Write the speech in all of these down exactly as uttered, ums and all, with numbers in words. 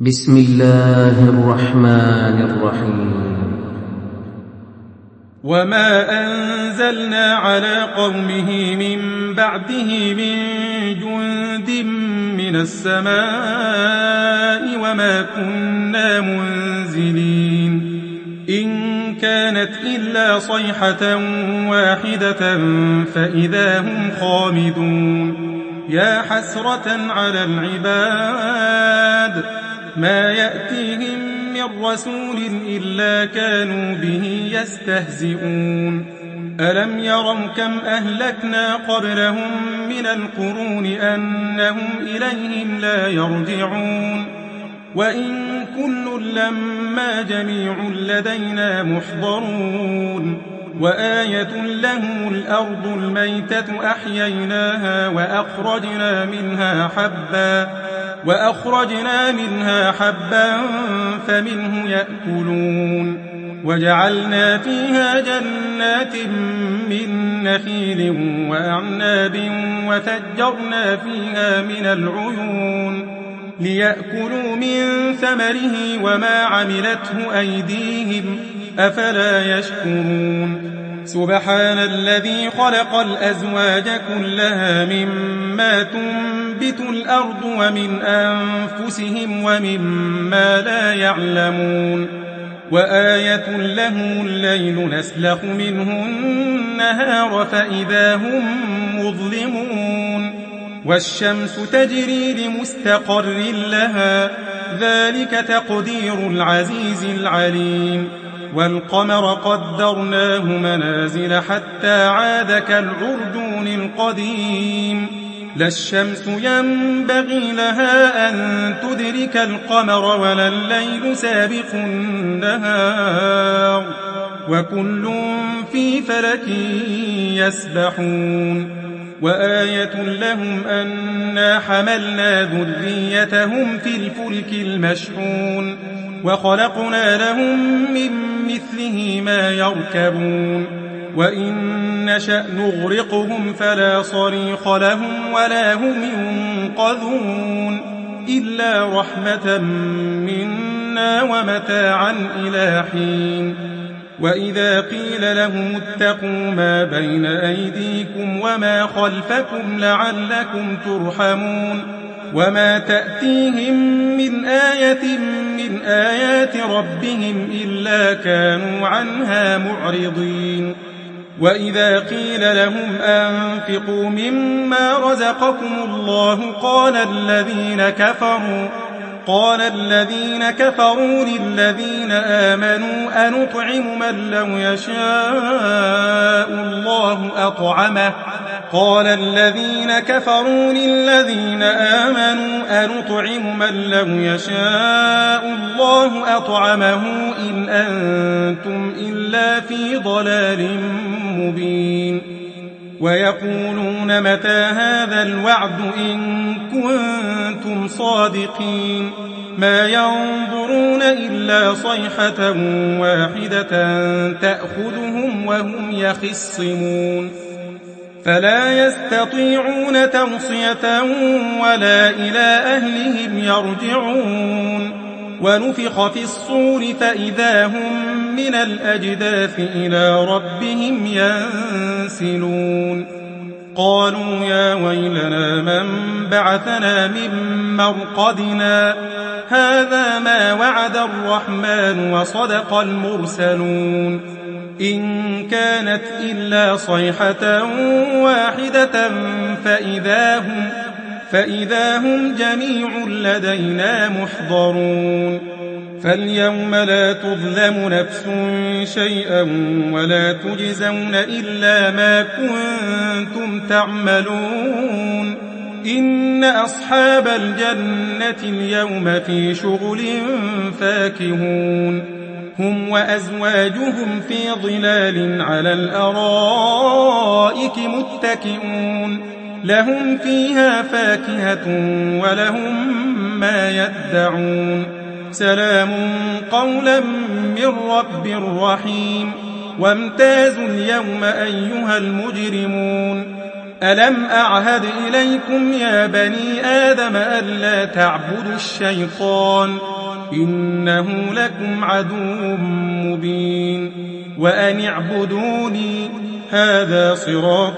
بسم الله الرحمن الرحيم. وما أنزلنا على قومه من بعده من جند من السماء وما كنا منزلين إن كانت إلا صيحة واحدة فإذا هم خامدون. يا حسرة على العباد ما يأتيهم من رسول إلا كانوا به يستهزئون. ألم يروا كم أهلكنا قبلهم من القرون أنهم إليهم لا يرجعون. وإن كل لما جميع لدينا محضرون. وآية لهم الأرض الميتة أحييناها وأخرجنا منها حبا وأخرجنا منها حبا فمنه يأكلون. وجعلنا فيها جنات من نخيل وأعناب وفجرنا فيها من العيون ليأكلوا من ثمره وما عملته أيديهم أفلا يشكرون. سبحان الذي خلق الأزواج كلها مما تنبت الأرض ومن أنفسهم ومما لا يعلمون. وآية لهم الليل نسلخ منه النهار فإذا هم مظلمون. والشمس تجري لمستقر لها ذلك تقدير العزيز العليم. والقمر قدرناه منازل حتى عاد كالعرجون القديم. لا الشمس ينبغي لها أن تدرك القمر ولا الليل سابق النهار وكل في فلك يسبحون. وآية لهم أنا حملنا ذريتهم في الفلك المشحون وخلقنا لهم من مثله ما يركبون. وإن نشأ نغرقهم فلا صريخ لهم ولا هم ينقذون إلا رحمة منا ومتاعا إلى حين. وإذا قيل لهم اتقوا ما بين أيديكم وما خلفكم لعلكم ترحمون. وما تأتيهم من آية من آيات ربهم إلا كانوا عنها معرضين. وإذا قيل لهم أنفقوا مما رزقكم الله قال الذين كفروا قال الذين كفروا للذين آمنوا أنطعم من لو يشاء الله أطعمه قال الذين كفروا للذين آمنوا أنطعم من لو يشاء الله أطعمه إن أنتم إلا في ضلال مبين. ويقولون متى هذا الوعد إن كنتم صادقين. ما ينظرون إلا صيحة واحدة تأخذهم وهم يخصمون. فلا يستطيعون توصية ولا إلى أهلهم يرجعون. ونفخ في الصور فإذا هم من الأجداث إلى ربهم ينسلون. قالوا يا ويلنا من بعثنا من مرقدنا هذا ما وعد الرحمن وصدق المرسلون. إن كانت إلا صيحة واحدة فإذا هم فإذا هم جميع لدينا محضرون. فاليوم لا تظلم نفس شيئا ولا تجزون إلا ما كنتم تعملون. إن أصحاب الجنة اليوم في شغل فاكهون. هم وأزواجهم في ظلال على الأرائك متكئون. لهم فيها فاكهة ولهم ما يدعون. سلام قولا من رب رحيم. وامتازوا اليوم أيها المجرمون ألم أعهد إليكم يا بني آدم ألا تعبدوا الشيطان إنه لكم عدو مبين وأن اعبدوني هذا صراط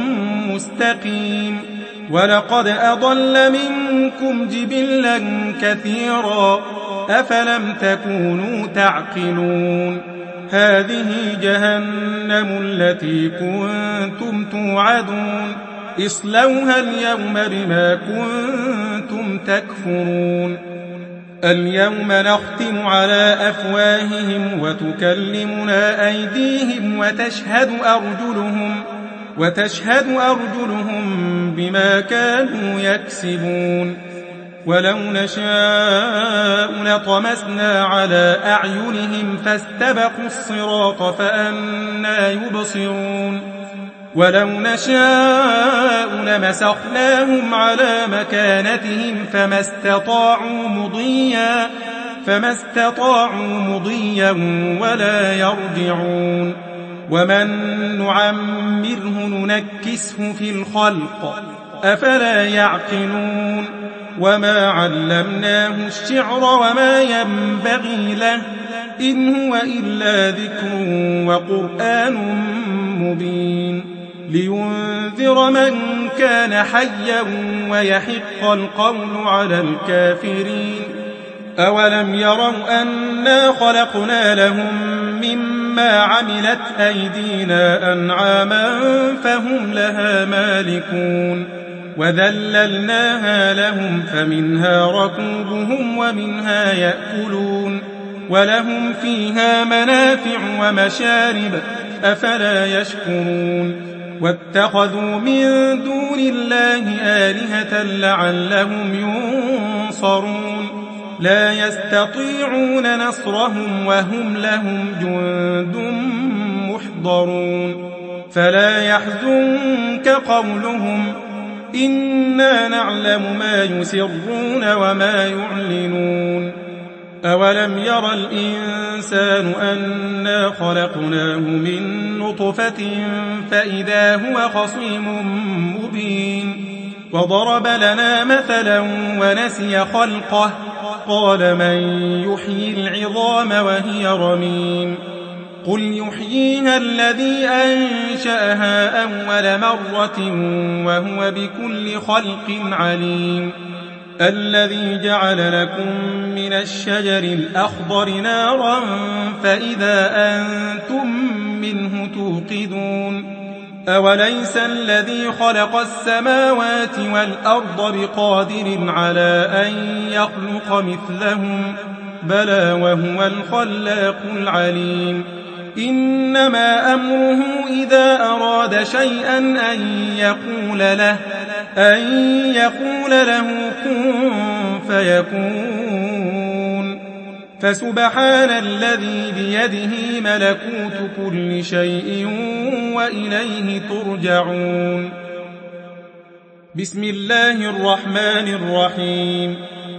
مستقيم ولقد أضل منكم جبلا كثيرا أفلم تكونوا تعقلون هذه جهنم التي كنتم توعدون اصلوها اليوم بما كنتم تكفرون اليوم نختم على أفواههم وتكلمنا أيديهم وتشهد أرجلهم وتشهد أرجلهم بما كانوا يكسبون ولو نشاء لطمسنا على أعينهم فاستبقوا الصراط فأنى يبصرون ولو نشاء لمسخناهم على مكانتهم فما استطاعوا مضيا فما استطاعوا مضيا ولا يرجعون ومن نعمره ننكسه في الخلق أفلا يعقلون وما علمناه الشعر وما ينبغي له إن هو إلا ذكر وقرآن مبين لينذر من كان حيا ويحق القول على الكافرين أولم يروا أنا خلقنا لهم مما عملت أيدينا أنعاما فهم لها مالكون وذللناها لهم فمنها ركوبهم ومنها يأكلون ولهم فيها منافع ومشارب أفلا يشكرون واتخذوا من دون الله آلهة لعلهم ينصرون لا يستطيعون نصرهم وهم لهم جند محضرون فلا يحزنك قولهم إنا نعلم ما يسرون وما يعلنون أولم ير الإنسان أنا خلقناه من نطفة فإذا هو خصيم مبين وضرب لنا مثلا ونسي خلقه قال من يحيي العظام وهي رميم قل يحييها الذي أنشأها أول مرة وهو بكل خلق عليم الذي جعل لكم من الشجر الأخضر نارا فإذا أنتم منه توقدون أوليس الذي خلق السماوات والأرض بقادر على أن يخلق مثلهم بلى وهو الخلاق العليم إنما أمره إذا أراد شيئا أن يقول له أن يقول له كن فيكون فسبحان الذي بيده ملكوت كل شيء وإليه ترجعون بسم الله الرحمن الرحيم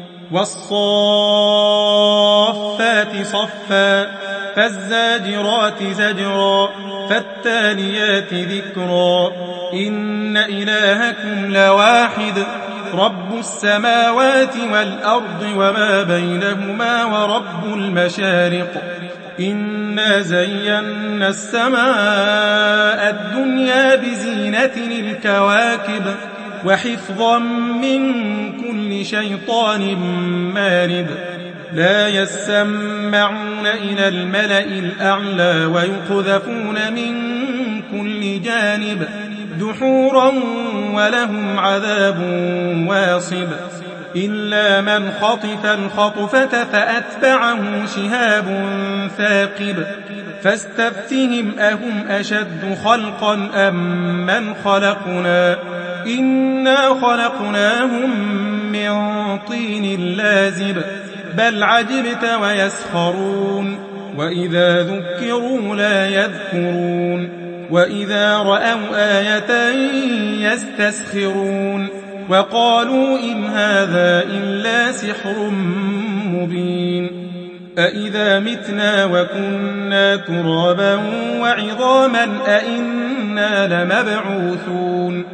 والصافات صفا فالزاجرات زجرا فالتاليات ذكرا إن إلهكم لواحد رب السماوات والأرض وما بينهما ورب المشارق إنا زينا السماء الدنيا بزينة الكواكب وحفظا من كل شيطان مارد لا يسمعون إلى الملأ الأعلى ويقذفون من كل جانب دحورا ولهم عذاب واصب إلا من خطف الخطفة فأتبعه شهاب ثاقب فاستفتهم أهم أشد خلقا أم من خلقنا إنا خلقناهم من طين لازب بل عجبت ويسخرون وإذا ذكروا لا يذكرون وإذا رأوا آية يستسخرون وقالوا إن هذا إلا سحر مبين أإذا متنا وكنا ترابا وعظاما أإنا لمبعوثون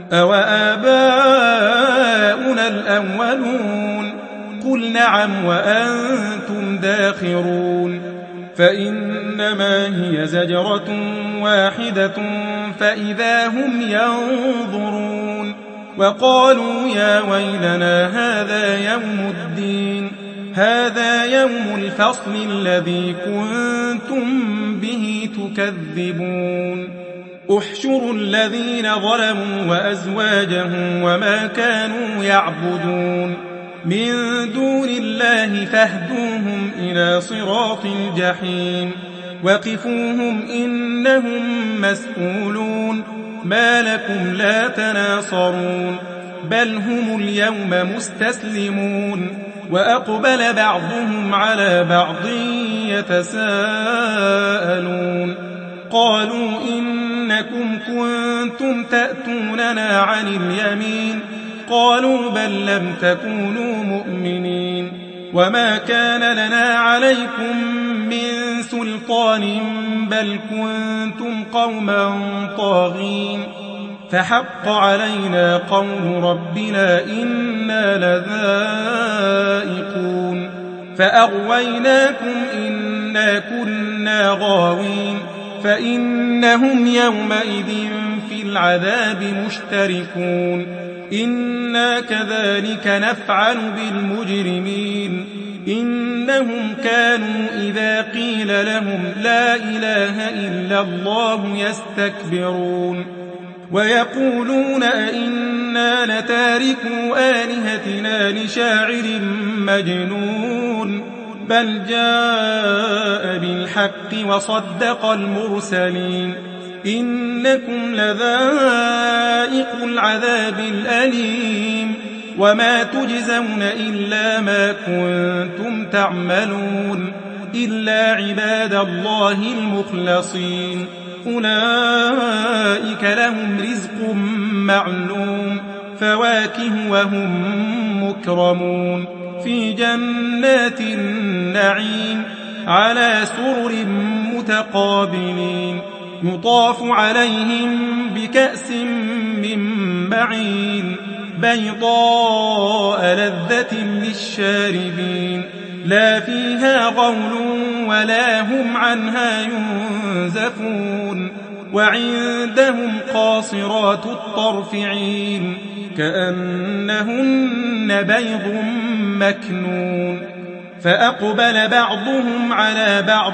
أوآباؤنا الأولون قل نعم وأنتم داخرون فإنما هي زجرة واحدة فإذا هم ينظرون وقالوا يا ويلنا هذا يوم الدين هذا يوم الفصل الذي كنتم به تكذبون احشروا الذين ظلموا وأزواجهم وما كانوا يعبدون من دون الله فاهدوهم إلى صراط الجحيم وقفوهم إنهم مسؤولون ما لكم لا تناصرون بل هم اليوم مستسلمون وأقبل بعضهم على بعض يتساءلون قالوا إنكم كنتم تأتوننا عن اليمين قالوا بل لم تكونوا مؤمنين وما كان لنا عليكم من سلطان بل كنتم قوما طاغين فحق علينا قول ربنا إنا لذائقون فأغويناكم إنا كنا غاوين فإنهم يومئذ في العذاب مشتركون إنا كذلك نفعل بالمجرمين إنهم كانوا إذا قيل لهم لا إله إلا الله يستكبرون ويقولون أئنا لتاركوا آلهتنا لشاعر مجنون بل جاء بالحق وصدق المرسلين إنكم لذائق العذاب الأليم وما تجزون إلا ما كنتم تعملون إلا عباد الله المخلصين أولئك لهم رزق معلوم فواكه وهم مكرمون في جنات النعيم على سرر متقابلين يطاف عليهم بكأس من معين بيضاء لذة للشاربين لا فيها غول ولا هم عنها ينزفون وعندهم قاصرات الطرف عين كأنهن بيض مكنون فأقبل بعضهم على بعض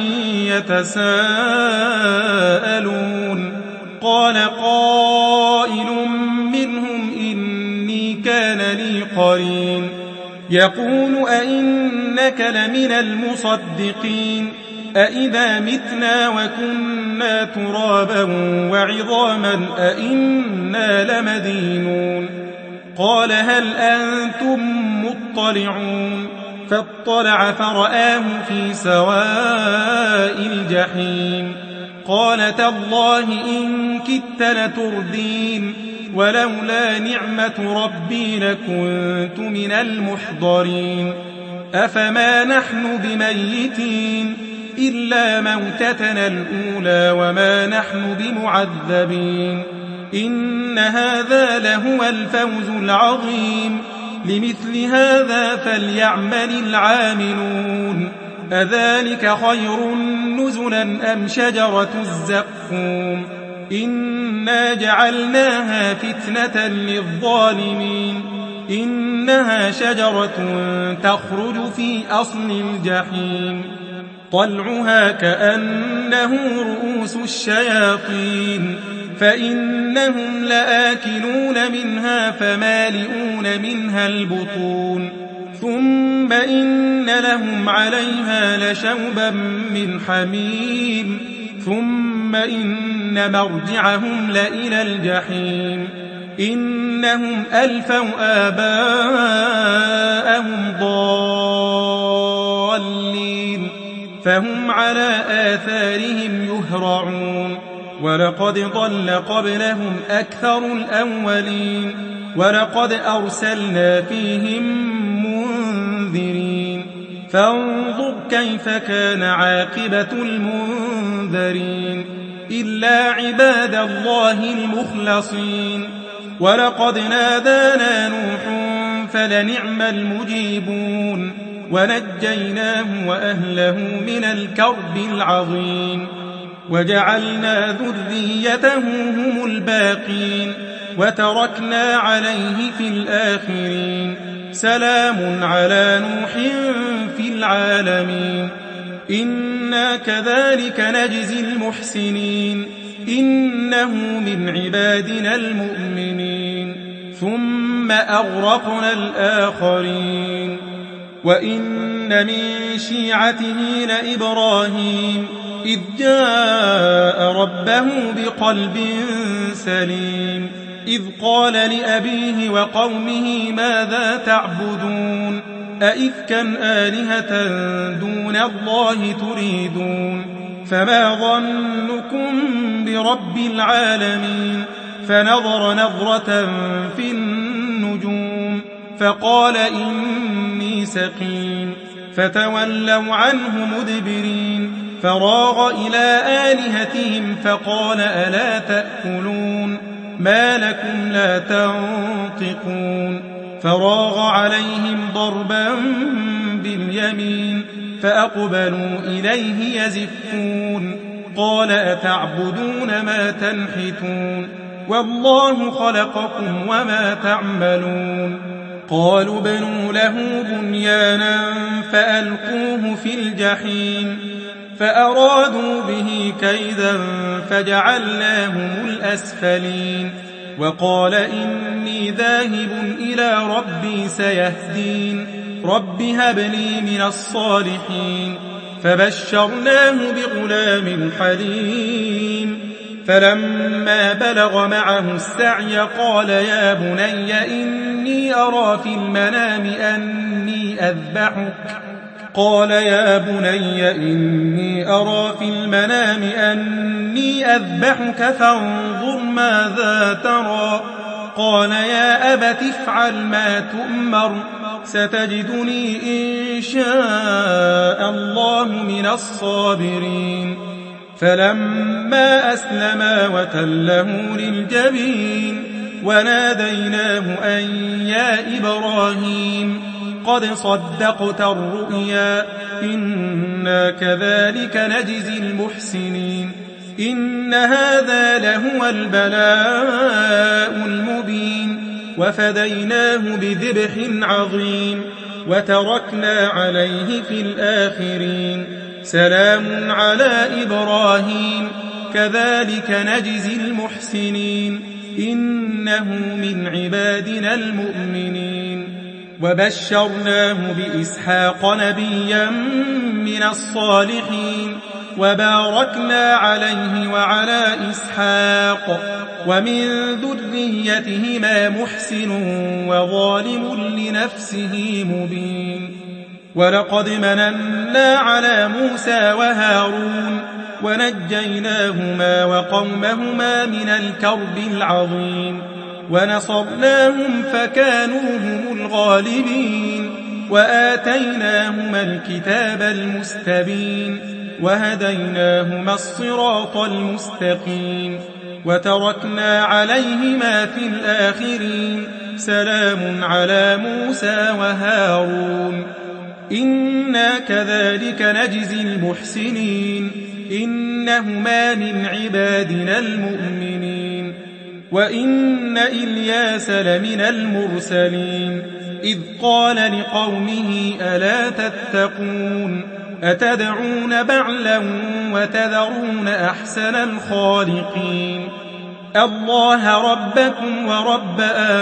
يتساءلون قال قائل منهم إني كان لي قرين يقول أئنك لمن المصدقين أئذا متنا وكنا ترابا وعظاما أئنا لمدينون قال هل أنتم مطلعون فاطلع فرآه في سواء الجحيم قال تالله إن كدت لتردين ولولا نعمة ربي لكنت من المحضرين أفما نحن بميتين إلا موتتنا الأولى وما نحن بمعذبين إن هذا لهو الفوز العظيم لمثل هذا فليعمل العاملون أذلك خير نزلا أم شجرة الزقوم إنا جعلناها فتنة للظالمين إنها شجرة تخرج في أصل الجحيم طلعها كأنه رؤوس الشياطين فإنهم لآكلون منها فمالئون منها البطون ثم إن لهم عليها لشوبا من حميم ثم إن مرجعهم لإلى الجحيم إنهم ألفوا آباءهم ضالين فهم على آثارهم يهرعون ولقد ضل قبلهم أكثر الأولين ولقد أرسلنا فيهم منذرين فانظر كيف كان عاقبة المنذرين إلا عباد الله المخلصين ولقد نادانا نوح فلنعم المجيبون ونجيناه وأهله من الكرب العظيم وجعلنا ذريته هم الباقين وتركنا عليه في الآخرين سلام على نوح في العالمين إنا كذلك نجزي المحسنين إنه من عبادنا المؤمنين ثم أغرقنا الآخرين وإن من شيعته لإبراهيم إذ جاء ربه بقلب سليم إذ قال لأبيه وقومه ماذا تعبدون أئفكا آلهة دون الله تريدون فما ظنكم برب العالمين فنظر نظرة في النجوم فقال إني سقيم فتولوا عنه مدبرين فراغ إلى آلهتهم فقال ألا تأكلون ما لكم لا تنطقون فراغ عليهم ضربا باليمين فأقبلوا إليه يزفون قال أتعبدون ما تنحتون والله خلقكم وما تعملون قالوا بنوا له بنيانا فألقوه في الجحيم فأرادوا به كيدا فجعلناهم الأسفلين وقال إني ذاهب إلى ربي سيهدين رب هب لي من الصالحين فبشرناه بغلام حليم فلما بلغ معه السعي قال يا بني إني أرى في المنام أني أذبحك قال يا بني إني أرى في المنام أني أذبحك فانظر ماذا ترى قال يا أبت افعل ما تؤمر ستجدني إن شاء الله من الصابرين فلما أسلما وتله للجبين وناديناه أن يا إبراهيم قد صدقت الرؤيا إنا كذلك نجزي المحسنين إن هذا لهو البلاء المبين وفديناه بذبح عظيم وتركنا عليه في الآخرين سلام على إبراهيم كذلك نجزي المحسنين إنه من عبادنا المؤمنين وبشرناه بإسحاق نبيا من الصالحين وباركنا عليه وعلى إسحاق ومن ذريتهما محسن وظالم لنفسه مبين ولقد مننا على موسى وهارون ونجيناهما وقومهما من الكرب العظيم ونصرناهم فكانوا هم الغالبين وآتيناهما الكتاب المستبين وهديناهما الصراط المستقيم وتركنا عليهما في الآخرين سلام على موسى وهارون إنا كذلك نجزي المحسنين إنهما من عبادنا المؤمنين وإن إلياس لمن المرسلين إذ قال لقومه ألا تتقون أتدعون بعلا وتذرون أحسن الخالقين الله ربكم ورب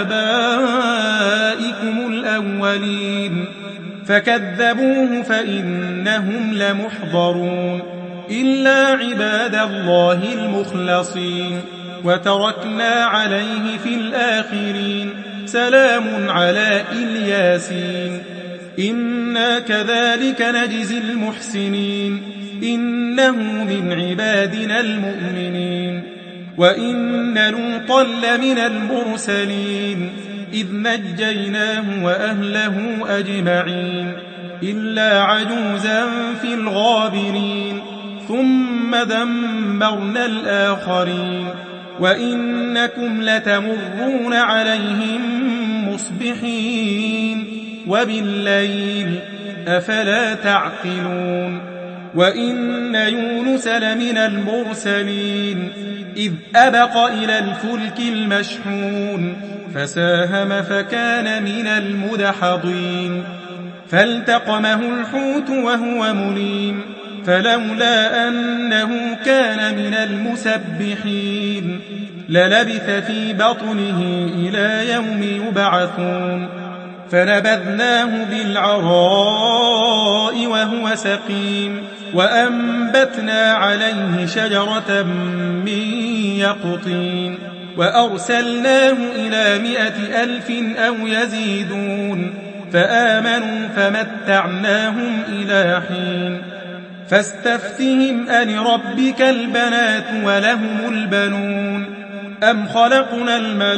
آبائكم الأولين فكذبوه فإنهم لمحضرون إلا عباد الله المخلصين وتركنا عليه في الآخرين سلام على إلياسين إنا كذلك نجزي المحسنين إنه من عبادنا المؤمنين وإن لوطا لمن المرسلين إذ نجيناه وأهله أجمعين إلا عجوزا في الغابرين ثم دمرنا الآخرين وإنكم لتمرون عليهم مصبحين وبالليل أفلا تعقلون وإن يونس لمن المرسلين إذ أبق إلى الفلك المشحون فساهم فكان من المدحضين فالتقمه الحوت وهو مليم فلولا أنه كان من المسبحين للبث في بطنه إلى يوم يبعثون فنبذناه بالعراء وهو سقيم وأنبتنا عليه شجرة من يقطين وأرسلناه إلى مائة ألف أو يزيدون فآمنوا فمتعناهم إلى حين فاستفتهم ألربك البنات ولهم البنون أم خلقنا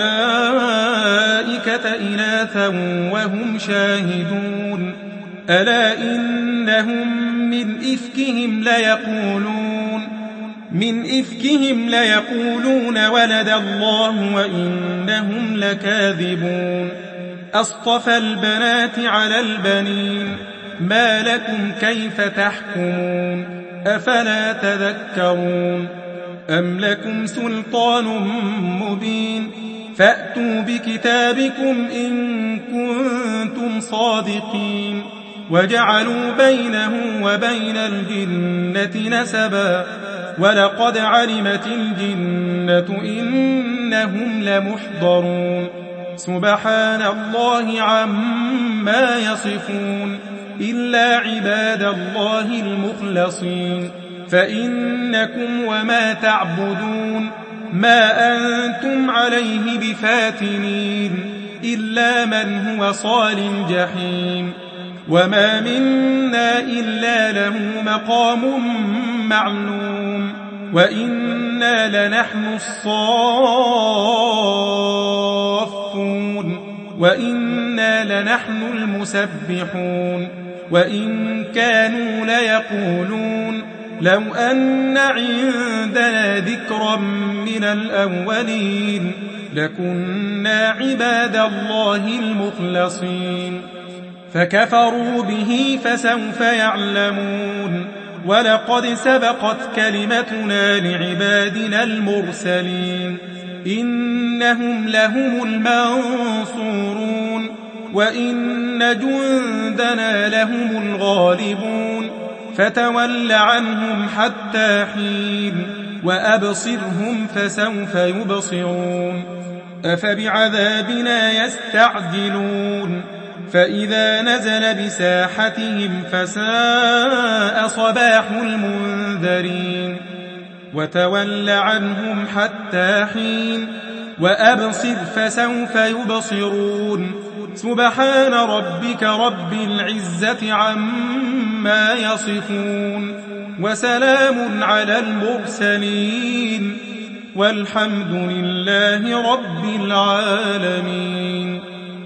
الملائكة إناثا وهم شاهدون ألا إنهم من إفكهم ليقولون من إفكهم ليقولون ولد الله وإنهم لكاذبون أصطفى البنات على البنين ما لكم كيف تحكمون أفلا تذكرون أم لكم سلطان مبين فأتوا بكتابكم إن كنتم صادقين وجعلوا بينه وبين الجنة نسبا ولقد علمت الجنة إنهم لمحضرون سبحان الله عما يصفون إلا عباد الله المخلصين فإنكم وما تعبدون ما أنتم عليه بفاتنين إلا من هو صال الجحيم وما منا إلا له مقام معلوم وإنا لنحن الصافون وإنا لنحن المسبحون وإن كانوا ليقولون لو أن عندنا ذكرا من الأولين لكنا عباد الله المخلصين فكفروا به فسوف يعلمون ولقد سبقت كلمتنا لعبادنا المرسلين إنهم لهم المنصورون وإن جندنا لهم الغالبون فتول عنهم حتى حين وأبصرهم فسوف يبصرون أفبعذابنا يستعجلون فإذا نزل بساحتهم فساء صباح المنذرين وتول عنهم حتى حين وأبصر فسوف يبصرون سبحان ربك رب العزة عما يصفون وسلام على المرسلين والحمد لله رب العالمين.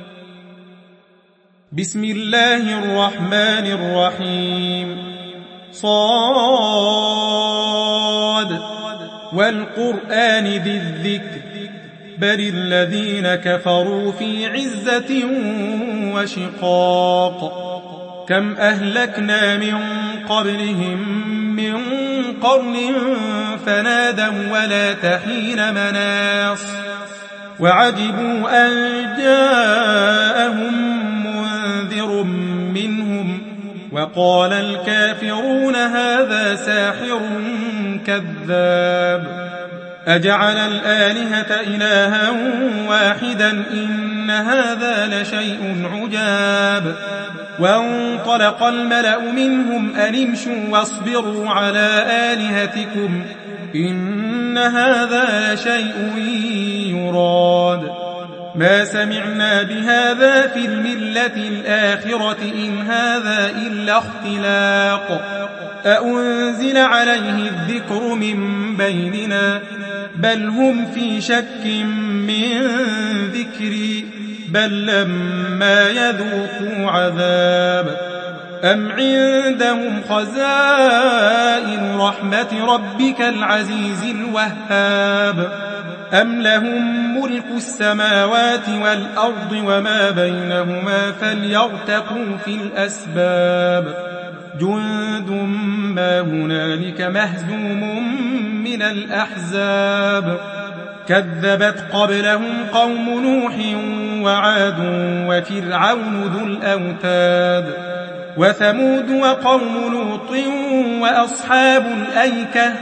بسم الله الرحمن الرحيم. صاد والقرآن ذي الذكر بل الذين كفروا في عزة وشقاق كم أهلكنا من قبلهم من قرن فنادوا ولا تحين مناص وعجبوا أن جاءهم منذر منهم وقال الكافرون هذا ساحر كذاب أجعل الآلهة إلها واحدا إن هذا لشيء عجاب وانطلق الملأ منهم أن امشوا واصبروا على آلهتكم إن هذا لشيء يراد ما سمعنا بهذا في الملة الآخرة إن هذا إلا اختلاق أأنزل عليه الذكر من بيننا بل هم في شك من ذكري بل لما يذوقوا عذاب أم عندهم خزائن رحمة ربك العزيز الوهاب أم لهم ملك السماوات والأرض وما بينهما فليرتقوا في الأسباب جند ما هنالك مهزوم من الأحزاب كذبت قبلهم قوم نوح وعاد وفرعون ذو الأوتاد وثمود وقوم لوط وأصحاب الأيكة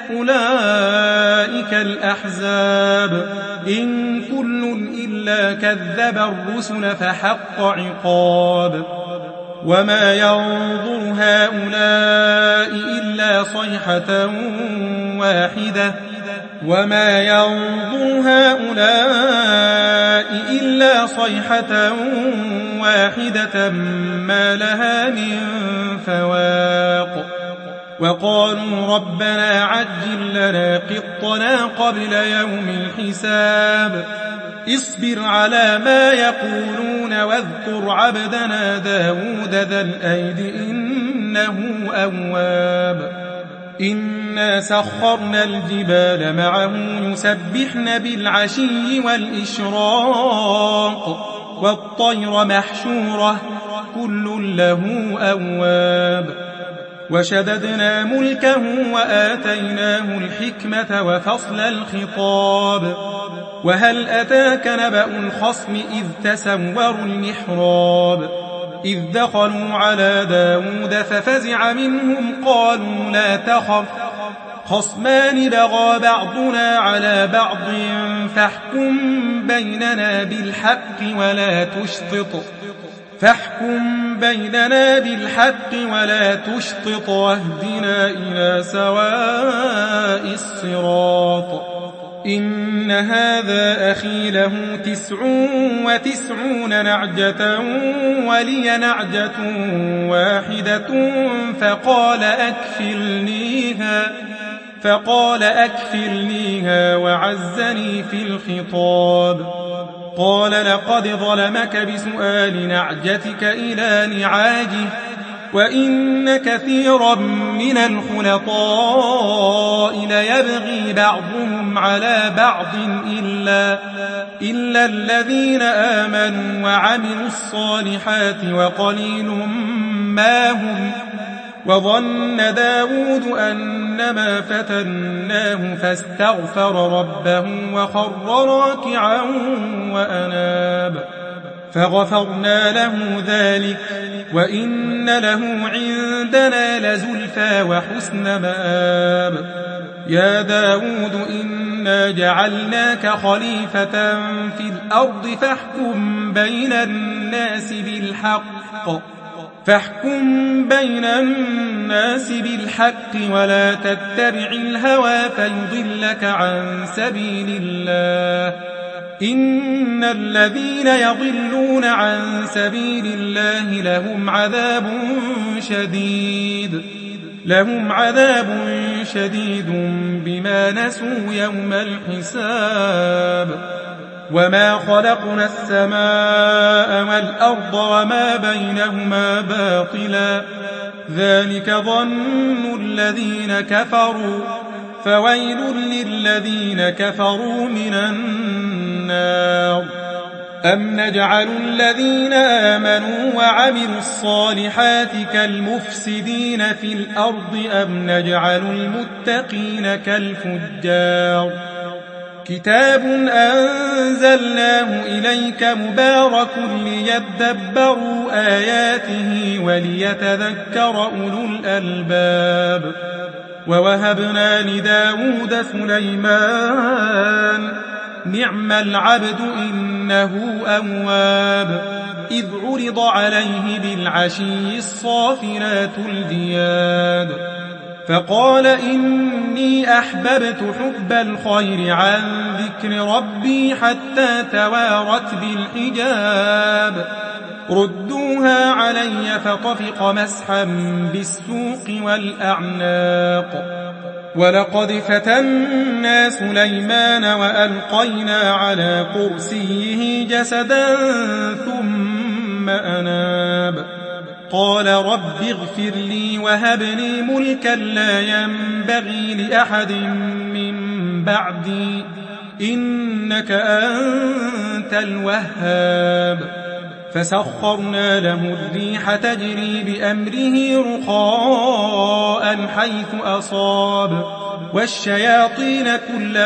أولئك الأحزاب إن كل إلا كذب الرسل فحق عقاب وما ينظر هؤلاء إلا صيحة واحدة وما ينظر هؤلاء إلا صيحة واحدة ما لها من فواق وقالوا ربنا عجل لنا قطنا قبل يوم الحساب اصبر على ما يقولون واذكر عبدنا داود ذا الأيد إنه أواب إنا سخرنا الجبال معه يسبحن بالعشي والإشراق والطير محشورة كل له أواب وشددنا ملكه وآتيناه الحكمة وفصل الخطاب وهل أتاك نبأ الخصم إذ تسوروا المحراب إذ دخلوا على داود ففزع منهم قالوا لا تخف خصمان بغى بعضنا على بعض فاحكم بيننا بالحق ولا تشطط فاحكم بيننا بالحق ولا تشطط واهدنا إلى سواء الصراط إن هذا أخي له تسع وتسعون نعجة ولي نعجة واحدة فقال أكفلنيها فقال أكفلنيها وعزني في الخطاب قال لقد ظلمك بسؤال نعجتك إلى نعاجه وإن كثيرا من الخلطاء ليبغي بعضهم على بعض إلا, إلا الذين آمنوا وعملوا الصالحات وقليل ما هم وظن داود أنما فتناه فاستغفر ربه وخر راكعا وأناب فغفرنا له ذلك وإن له عندنا لزلفى وحسن مآب يا داود إنا جعلناك خليفة في الأرض فاحكم بين الناس بالحق فاحكم بين الناس بالحق ولا تتبع الهوى فيضلك عن سبيل الله إن الذين يضلون عن سبيل الله لهم عذاب شديد لهم عذاب شديد بما نسوا يوم الحساب وما خلقنا السماء والأرض وما بينهما باطلا ذلك ظن الذين كفروا فويل للذين كفروا من النار أم نجعل الذين آمنوا وعملوا الصالحات كالمفسدين في الأرض أم نجعل المتقين كالفجار كتاب أنزلناه إليك مبارك ليدبروا آياته وليتذكر أولو الألباب ووهبنا لداود سليمان نعم العبد إنه أواب إذ عرض عليه بالعشي الصافنات الجياد فقال إني أحببت حب الخير عن ذكر ربي حتى توارت بالحجاب ردوها علي فطفق مسحا بالسوق والأعناق ولقد فتنا سليمان وألقينا على كرسيه جسدا ثم أناب قال رب اغفر لي وهب لي ملكا لا ينبغي لأحد من بعدي إنك أنت الوهاب فسخرنا له الريح تجري بأمره رخاء حيث أصاب والشياطين كل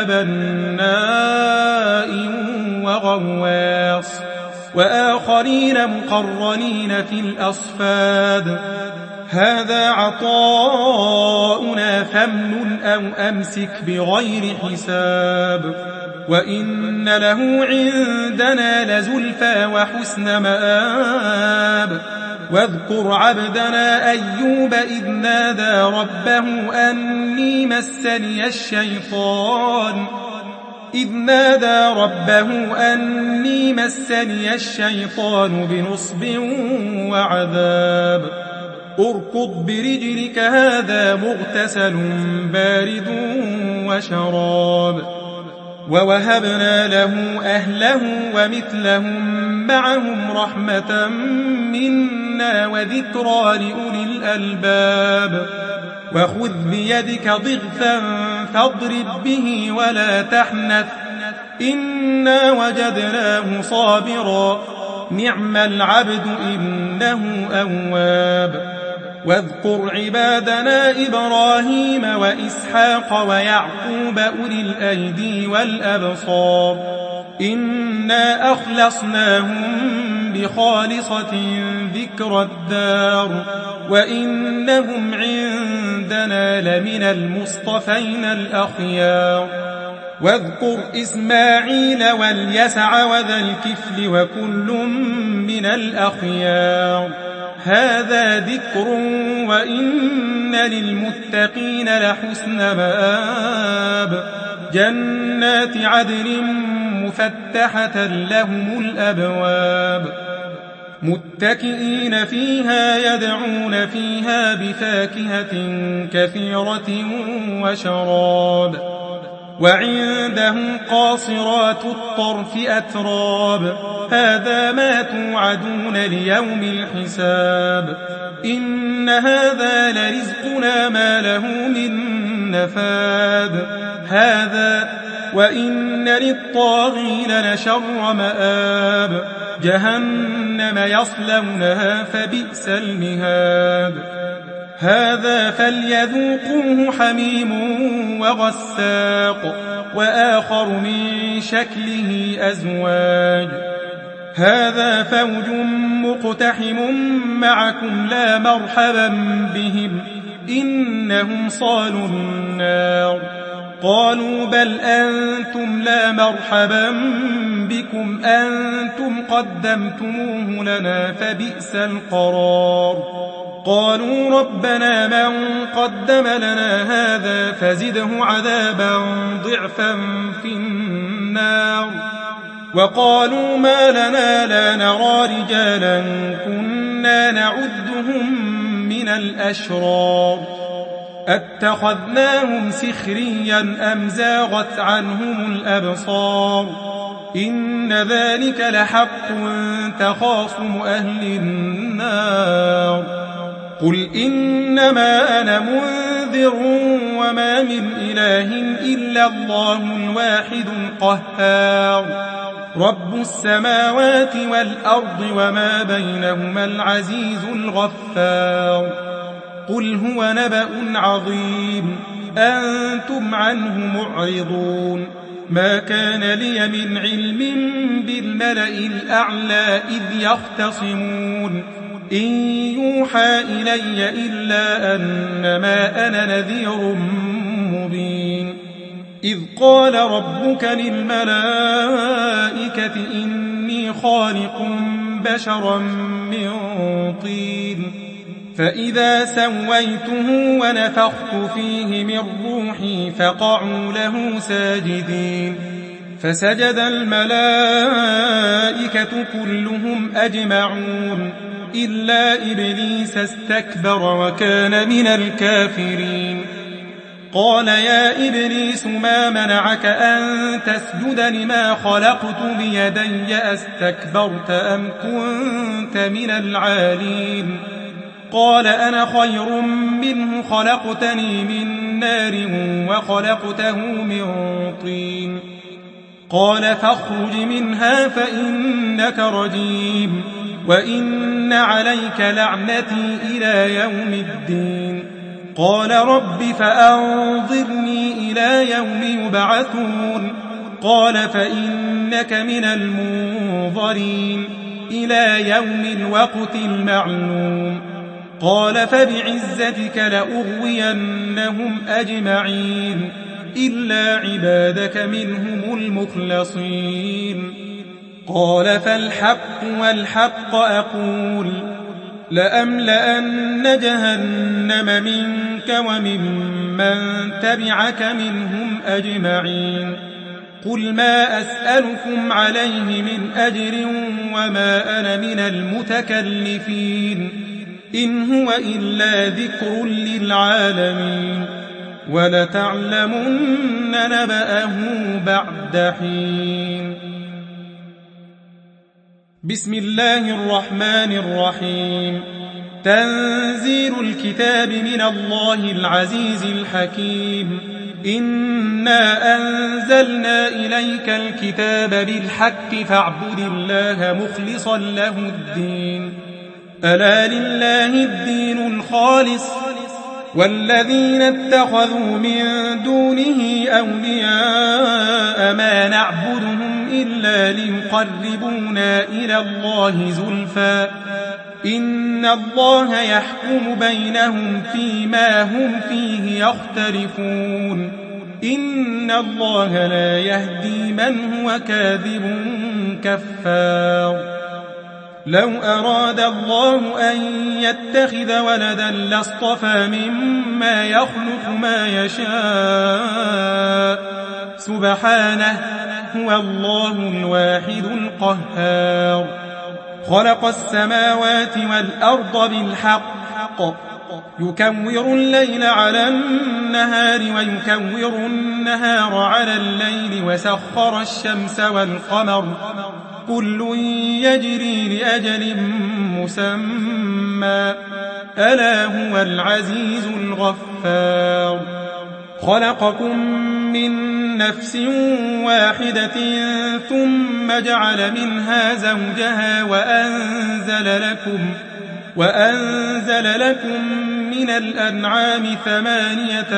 بناء وغواص وآخرين مقرنين في الأصفاد هذا عطاؤنا فامنن أو أمسك بغير حساب وإن له عندنا لزلفى وحسن مآب واذكر عبدنا أيوب إذ نادى ربه أني مسني الشيطان إذ نادى ربه أني مسني الشيطان بنصب وعذاب اركض برجلك هذا مغتسل بارد وشراب ووهبنا له أهله ومثلهم معهم رحمة منا وذكرى لأولي الألباب وخذ بيدك ضغثا فاضرب به ولا تحنث إنا وجدناه صابرا نعم العبد إنه أواب واذكر عبادنا إبراهيم وإسحاق ويعقوب أولي الأيدي والأبصار إنا أخلصناهم بخالصة ذكر الدار وإنهم عندنا لمن المصطفين الأخيار واذكر إسماعيل واليسع وذا الكفل وكل من الأخيار هذا ذكر وإن للمتقين لحسن مآب جنات عدن مفتحة لهم الأبواب متكئين فيها يدعون فيها بفاكهة كثيرة وشراب وعندهم قاصرات الطرف أتراب هذا ما توعدون ليوم الحساب إن هذا لرزقنا ما له من نفاد هذا وإن للطاغين لشر مآب جهنم يصلونها فبئس المهاد هذا فليذوقوه حميم وغساق وآخر من شكله أزواج هذا فوج مقتحم معكم لا مرحبا بهم إنهم صالوا النار قالوا بل أنتم لا مرحبا بكم أنتم قدمتموه لنا فبئس القرار قالوا ربنا من قدم لنا هذا فزده عذابا ضعفا في النار وقالوا ما لنا لا نرى رجالا كنا نعدهم من الأشرار أتخذناهم سخريا أم زاغت عنهم الأبصار إن ذلك لحق تخاصم أهل النار قل إنما أنا منذر وما من إله إلا الله الواحد القهار رب السماوات والأرض وما بينهما العزيز الغفار قل هو نبأ عظيم أنتم عنه معرضون ما كان لي من علم بالملأ الأعلى إذ يختصمون إن يوحى إلي إلا أنما أنا نذير مبين إذ قال ربك للملائكة إني خالق بشرا من طين فإذا سويته ونفخت فيه من روحي فقعوا له ساجدين فسجد الملائكة كلهم أجمعون إلا إبليس استكبر وكان من الكافرين قال يا إبليس ما منعك أن تسجد لما خلقت بيدي أستكبرت أم كنت من العالين قال أنا خير منه خلقتني من نار وخلقته من طين قال فاخرج منها فإنك رجيم وإن عليك لعنتي إلى يوم الدين. قال رب فأنظرني إلى يوم يبعثون. قال فإنك من المنظرين إلى يوم الوقت المعلوم. قال فبعزتك لأغوينهم أجمعين إلا عبادك منهم المخلصين. قال فالحق والحق أقول لأملأن جهنم منك وممن تبعك منهم أجمعين. قل ما أسألكم عليه من أجر وما أنا من المتكلفين إن هو إلا ذكر للعالمين ولتعلمن نبأه بعد حين. بسم الله الرحمن الرحيم. تنزيل الكتاب من الله العزيز الحكيم. إنا أنزلنا إليك الكتاب بالحق فاعبد الله مخلصا له الدين ألا لله الدين الخالص والذين اتخذوا من دونه أولياء ما نعبدهم إلا ليقربونا إلى الله زلفى إن الله يحكم بينهم فيما هم فيه يختلفون إن الله لا يهدي من هو كاذب كفار. لو أراد الله أن يتخذ ولدا لاصطفى مما يخلق ما يشاء سبحانه هو الله الواحد القهار. خلق السماوات والأرض بالحق يكور الليل على النهار ويكور النهار على الليل وسخر الشمس والقمر كل يجري لأجل مسمى ألا هو العزيز الغفار. خلقكم من نفس واحدة ثم جعل منها زوجها وأنزل لكم وأنزل لكم من الأنعام ثمانية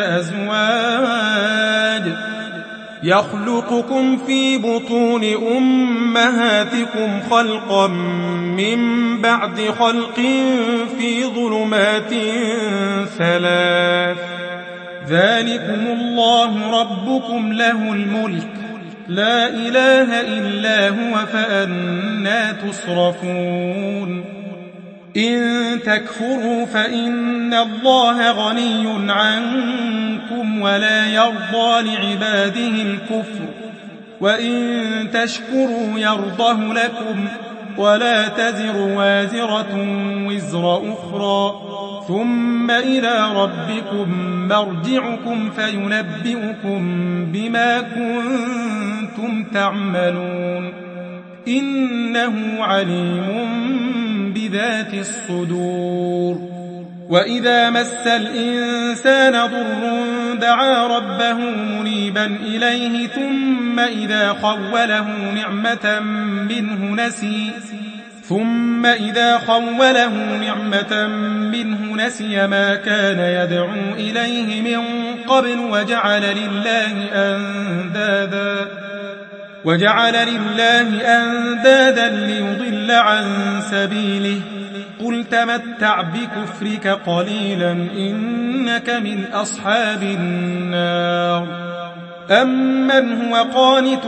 أزواج يخلقكم في بطون أمهاتكم خلقا من بعد خلق في ظلمات ثلاث ذلكم الله ربكم له الملك لا إله إلا هو فأنى تصرفون. إن تكفروا فإن الله غني عنكم ولا يرضى لعباده الكفر وإن تشكروا يرضه لكم ولا تزر وازرة وزر أخرى ثم إلى ربكم مرجعكم فينبئكم بما كنتم تعملون إنه عليم بذات الصدور. وإذا مس الإنسان ضر دعا ربه منيبا إليه ثم إذا خوله نعمة منه نسي ثم إذا خوله نعمة منه نسي ما كان يدعو إليه من قبل وجعل لله أندادا وجعل لله أندادا ليضل عن سبيله قل تمتع بكفرك قليلا إنك من أصحاب النار. أمن هو قانت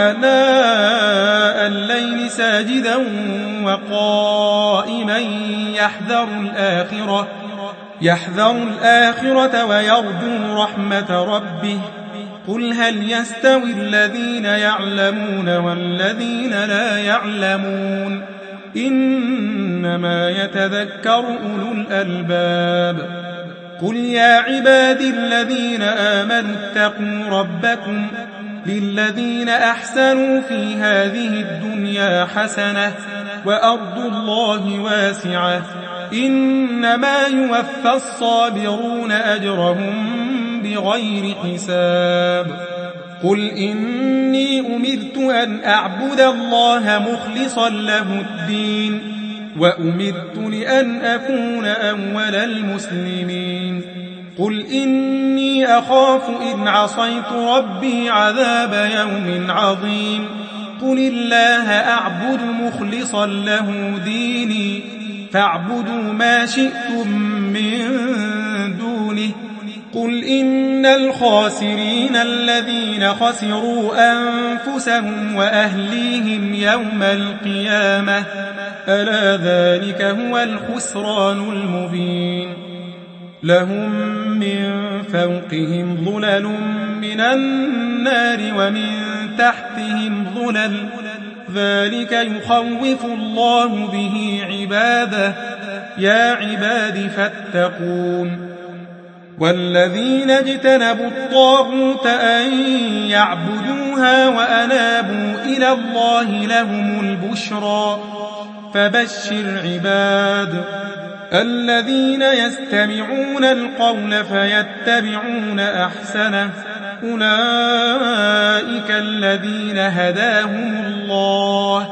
آناء الليل ساجدا وقائما يحذر الآخرة يحذر الآخرة ويرجو رحمة ربه قل هل يستوي الذين يعلمون والذين لا يعلمون إنما يتذكر أولو الألباب. قل يا عبادي الذين آمنوا اتقوا ربكم للذين أحسنوا في هذه الدنيا حسنة وأرض الله واسعة إنما يوفى الصابرون أجرهم بغير حساب. قل إني أمرت أن أعبد الله مخلصا له الدين وأمرت لأن أكون أول المسلمين قل إني أخاف إن عصيت ربي عذاب يوم عظيم قل الله أعبد مخلصا له ديني فاعبدوا ما شئتم من دونه قل إن الخاسرين الذين خسروا أنفسهم وأهليهم يوم القيامة ألا ذلك هو الخسران المبين لهم من فوقهم ظلل من النار ومن تحتهم ظلل ذلك يخوف الله به عباده يا عباد فاتقون والذين اجتنبوا الطاغوت أن يعبدوها وأنابوا إلى الله لهم البشرى فبشر عباد الذين يستمعون القول فيتبعون أحسنه أولئك الذين هداهم الله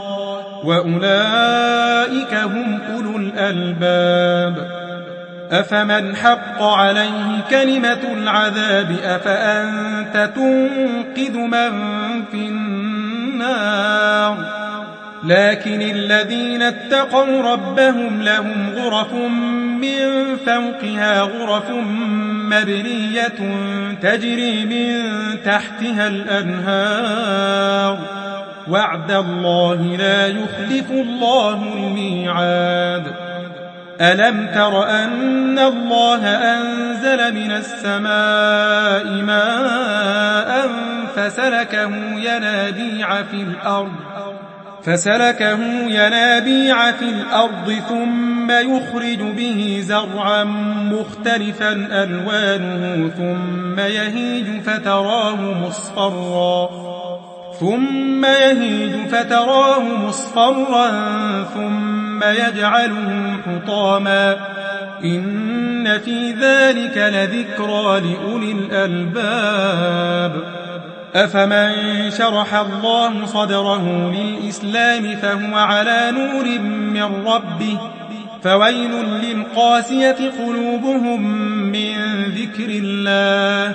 وأولئك هم أولو الألباب أفمن حق عليه كلمة العذاب أفأنت تنقذ من في النار لكن الذين اتقوا ربهم لهم غرف من فوقها غرف مبنية تجري من تحتها الأنهار وعد الله لا يخلف الله الميعاد ألم تر أن الله أنزل من السماء ماء فسلكه ينابيع في الأرض فسلكه ينابيع في الأرض ثم يخرج به زرعا مختلفا ألوانه ثم يهيج فتراه مصفرا ثم يهيج فتراه مصفرا ثم يجعله حطاما إن في ذلك لذكرى لأولي الألباب أفمن شرح الله صدره للإسلام فهو على نور من ربه فويل للقاسية قلوبهم من ذكر الله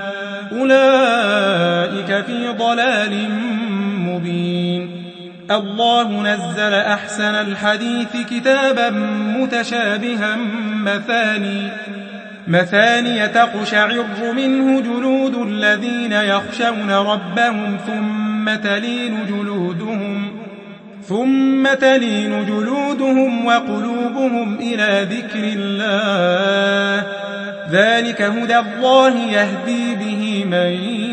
أولئك في ضلال مبين الله نزل أحسن الحديث كتابا متشابها مثاني مثاني تقشعر منه جلود الذين يخشون ربهم ثم تلين جلودهم ثم تلين جلودهم وقلوبهم إلى ذكر الله ذلك هدى الله يهدي به من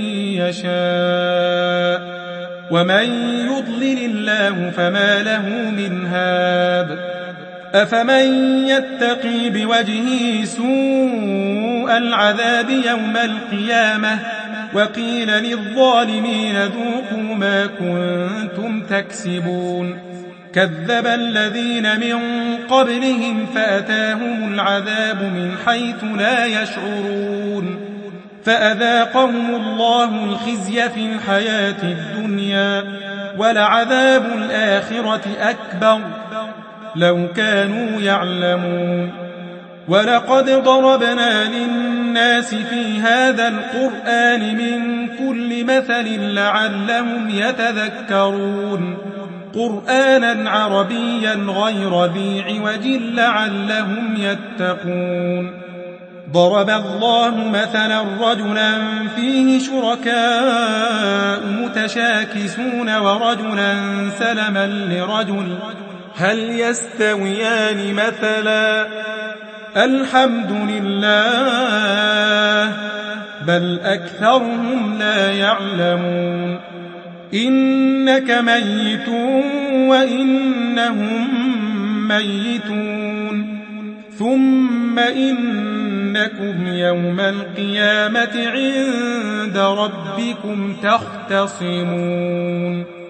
يشاء ومن يضلل الله فما له من هاد أفمن يتقي بوجهه سوء العذاب يوم القيامة وقيل للظالمين ذوقوا ما كنتم تكسبون كذب الذين من قبلهم فأتاهم العذاب من حيث لا يشعرون فأذاقهم الله الخزي في الحياة الدنيا ولعذاب الآخرة أكبر لو كانوا يعلمون ولقد ضربنا للناس في هذا القرآن من كل مثل لعلهم يتذكرون قرآنا عربيا غير ذي عوج لعلهم يتقون ضرب الله مثلا رجلا فيه شركاء متشاكسون ورجلا سلما لرجل هل يستويان مثلا الحمد لله بل أكثرهم لا يعلمون إنك ميت وإنهم ميتون ثم إنكم يوم القيامة عند ربكم تختصمون